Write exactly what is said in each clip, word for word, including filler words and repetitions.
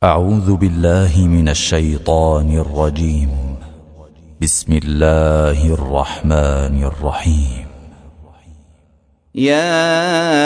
أعوذ بالله من الشيطان الرجيم. بسم الله الرحمن الرحيم. يا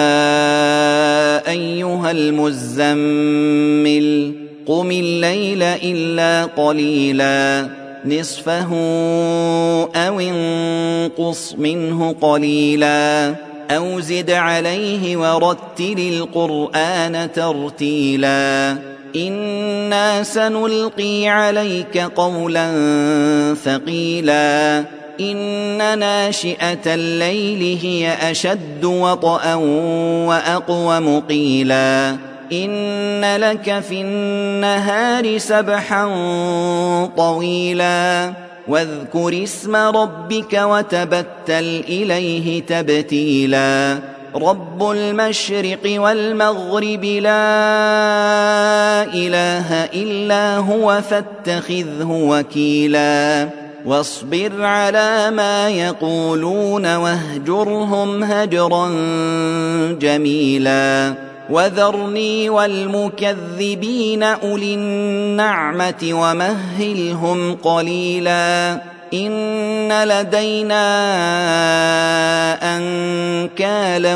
أيها المزمل قم الليل إلا قليلا نصفه أو انقص منه قليلا أو زد عليه ورتل القرآن ترتيلا إنا سنلقي عليك قولا ثقيلا إن ناشئة الليل هي أشد وطئا وأقوم قيلا إن لك في النهار سبحا طويلا واذكر اسم ربك وتبتل إليه تبتيلا رب المشرق والمغرب لا إله إلا هو فاتخذه وكيلا واصبر على ما يقولون واهجرهم هجرا جميلا وذرني والمكذبين أولي النعمة ومهلهم قليلا إن لدينا أنكالا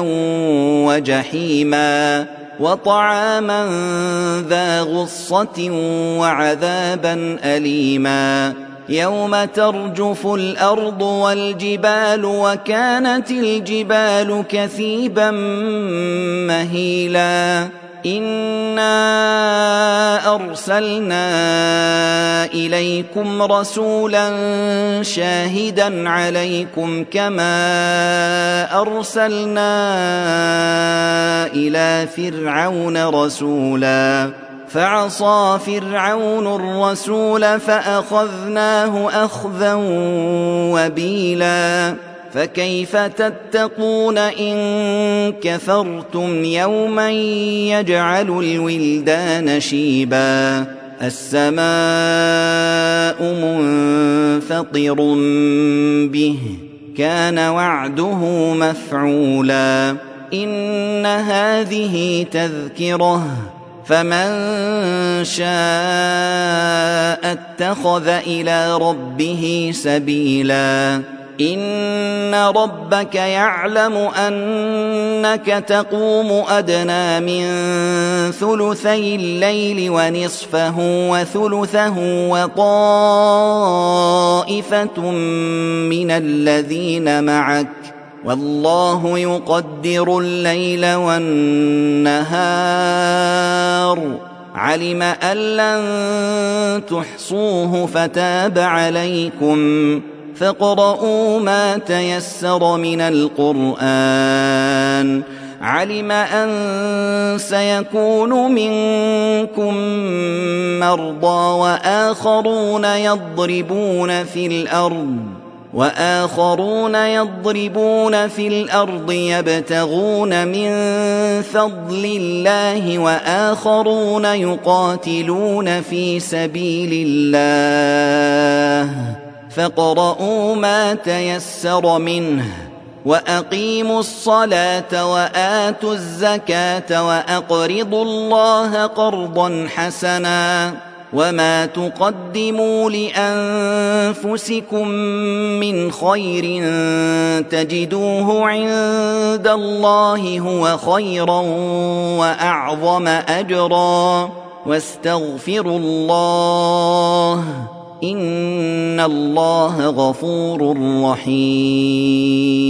وجحيما وطعاما ذا غصة وعذابا أليما يوم ترجف الأرض والجبال وكانت الجبال كثيبا مهيلا إنا أرسلنا إليكم رسولا شاهدا عليكم كما أرسلنا إلى فرعون رسولا فعصى فرعون الرسول فأخذناه أخذا وبيلا فكيف تتقون إن كفرتم يوما يجعل الولدان شيبا السماء منفطر به كان وعده مفعولا إن هذه تذكرة فمن شاء اتخذ إلى ربه سبيلا إن ربك يعلم أنك تقوم أدنى من ثلثي الليل ونصفه وثلثه وطائفة من الذين معك والله يقدر الليل والنهار علم أن لن تحصوه فتاب عليكم فاقرؤوا ما تيسر من القرآن علم أن سيكون منكم مرضى وآخرون يضربون في الأرض وآخرون يضربون في الأرض يبتغون من فضل الله وآخرون يقاتلون في سبيل الله فاقرؤوا ما تيسر منه وأقيموا الصلاة وآتوا الزكاة وأقرضوا الله قرضا حسنا وما تقدموا لأنفسكم من خير تجدوه عند الله هو خيرا وأعظم أجرا واستغفروا الله إن الله غفور رحيم.